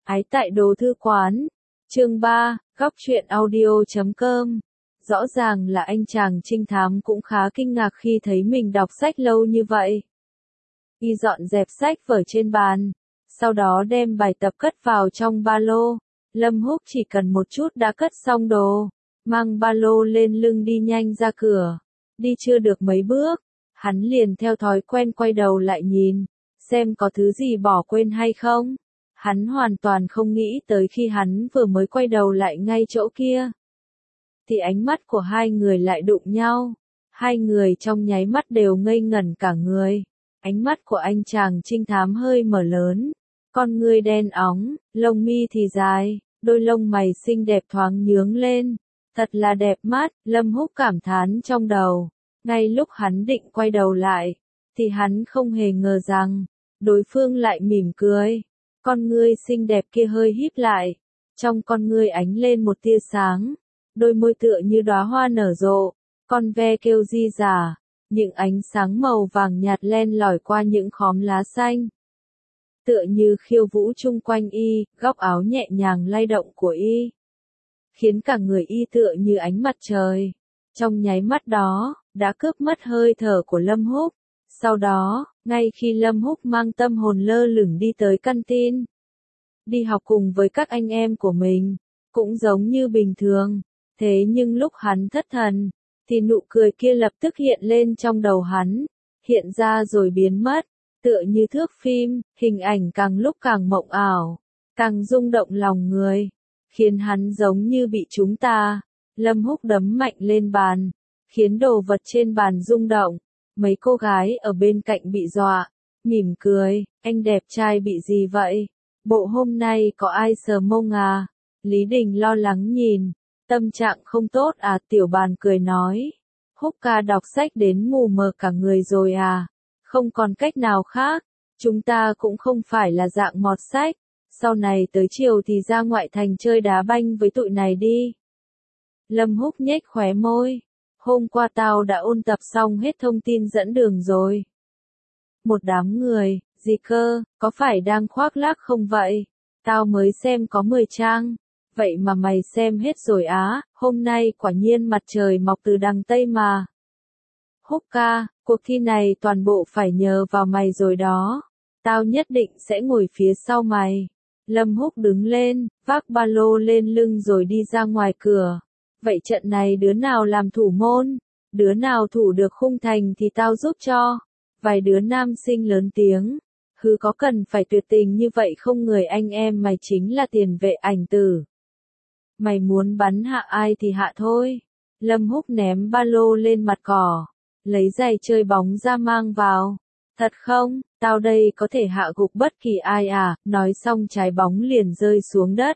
Ái tại đồ thư quán. Chương 3, góc truyện audio.com. Rõ ràng là anh chàng trinh thám cũng khá kinh ngạc khi thấy mình đọc sách lâu như vậy. Y dọn dẹp sách vở trên bàn, sau đó đem bài tập cất vào trong ba lô. Lâm Húc chỉ cần một chút đã cất xong đồ, mang ba lô lên lưng đi nhanh ra cửa. Đi chưa được mấy bước, hắn liền theo thói quen quay đầu lại nhìn, xem có thứ gì bỏ quên hay không. Hắn hoàn toàn không nghĩ tới khi hắn vừa mới quay đầu lại ngay chỗ kia, thì ánh mắt của hai người lại đụng nhau. Hai người trong nháy mắt đều ngây ngẩn cả người. Ánh mắt của anh chàng trinh thám hơi mở lớn, con ngươi đen óng, lông mi thì dài, đôi lông mày xinh đẹp thoáng nhướng lên. Thật là đẹp mắt, Lâm Húc cảm thán trong đầu. Ngay lúc hắn định quay đầu lại, thì hắn không hề ngờ rằng, đối phương lại mỉm cười. Con ngươi xinh đẹp kia hơi híp lại, trong con ngươi ánh lên một tia sáng, đôi môi tựa như đóa hoa nở rộ, con ve kêu ri rả, những ánh sáng màu vàng nhạt len lỏi qua những khóm lá xanh. Tựa như khiêu vũ chung quanh y, góc áo nhẹ nhàng lay động của y, khiến cả người y tựa như ánh mặt trời. Trong nháy mắt đó, đã cướp mất hơi thở của Lâm Húc. Sau đó, ngay khi Lâm Húc mang tâm hồn lơ lửng đi tới canteen, đi học cùng với các anh em của mình, cũng giống như bình thường, thế nhưng lúc hắn thất thần, thì nụ cười kia lập tức hiện lên trong đầu hắn, hiện ra rồi biến mất, tựa như thước phim, hình ảnh càng lúc càng mộng ảo, càng rung động lòng người, khiến hắn giống như bị trúng tà. Lâm Húc đấm mạnh lên bàn, khiến đồ vật trên bàn rung động. Mấy cô gái ở bên cạnh bị dọa, mỉm cười, anh đẹp trai bị gì vậy? Bộ hôm nay có ai sờ mông à? Lý Đình lo lắng nhìn, tâm trạng không tốt à? Tiểu Bàn cười nói, Húc ca đọc sách đến mù mờ cả người rồi à? Không còn cách nào khác, chúng ta cũng không phải là dạng mọt sách, sau này tới chiều thì ra ngoại thành chơi đá banh với tụi này đi. Lâm Húc nhếch khóe môi. Hôm qua tao đã ôn tập xong hết thông tin dẫn đường rồi. Một đám người, gì cơ, có phải đang khoác lác không vậy? Tao mới xem có 10 trang. Vậy mà mày xem hết rồi á, hôm nay quả nhiên mặt trời mọc từ đằng Tây mà. Húc ca, cuộc thi này toàn bộ phải nhờ vào mày rồi đó. Tao nhất định sẽ ngồi phía sau mày. Lâm Húc đứng lên, vác ba lô lên lưng rồi đi ra ngoài cửa. Vậy trận này đứa nào làm thủ môn, đứa nào thủ được khung thành thì tao giúp cho. Vài đứa nam sinh lớn tiếng, hứ có cần phải tuyệt tình như vậy không? Người anh em mày chính là tiền vệ ảnh tử. Mày muốn bắn hạ ai thì hạ thôi. Lâm Húc ném ba lô lên mặt cỏ, lấy giày chơi bóng ra mang vào. Thật không, tao đây có thể hạ gục bất kỳ ai à? Nói xong trái bóng liền rơi xuống đất.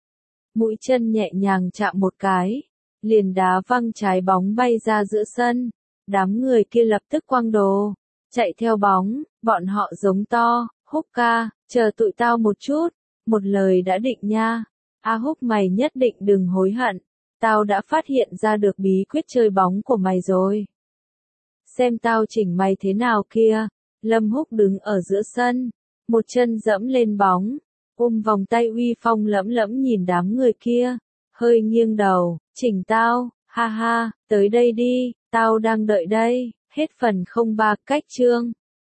Mũi chân nhẹ nhàng chạm một cái, liền đá văng trái bóng bay ra giữa sân. Đám người kia lập tức quăng đồ, chạy theo bóng, bọn họ giống to, Húc ca, chờ tụi tao một chút, một lời đã định nha. A Húc mày nhất định đừng hối hận, tao đã phát hiện ra được bí quyết chơi bóng của mày rồi. Xem tao chỉnh mày thế nào kia. Lâm Húc đứng ở giữa sân, một chân dẫm lên bóng, ôm vòng tay uy phong lẫm lẫm nhìn đám người kia, hơi nghiêng đầu, chỉnh tao, ha ha, tới đây đi, tao đang đợi đây. Hết phần 03 cách chương.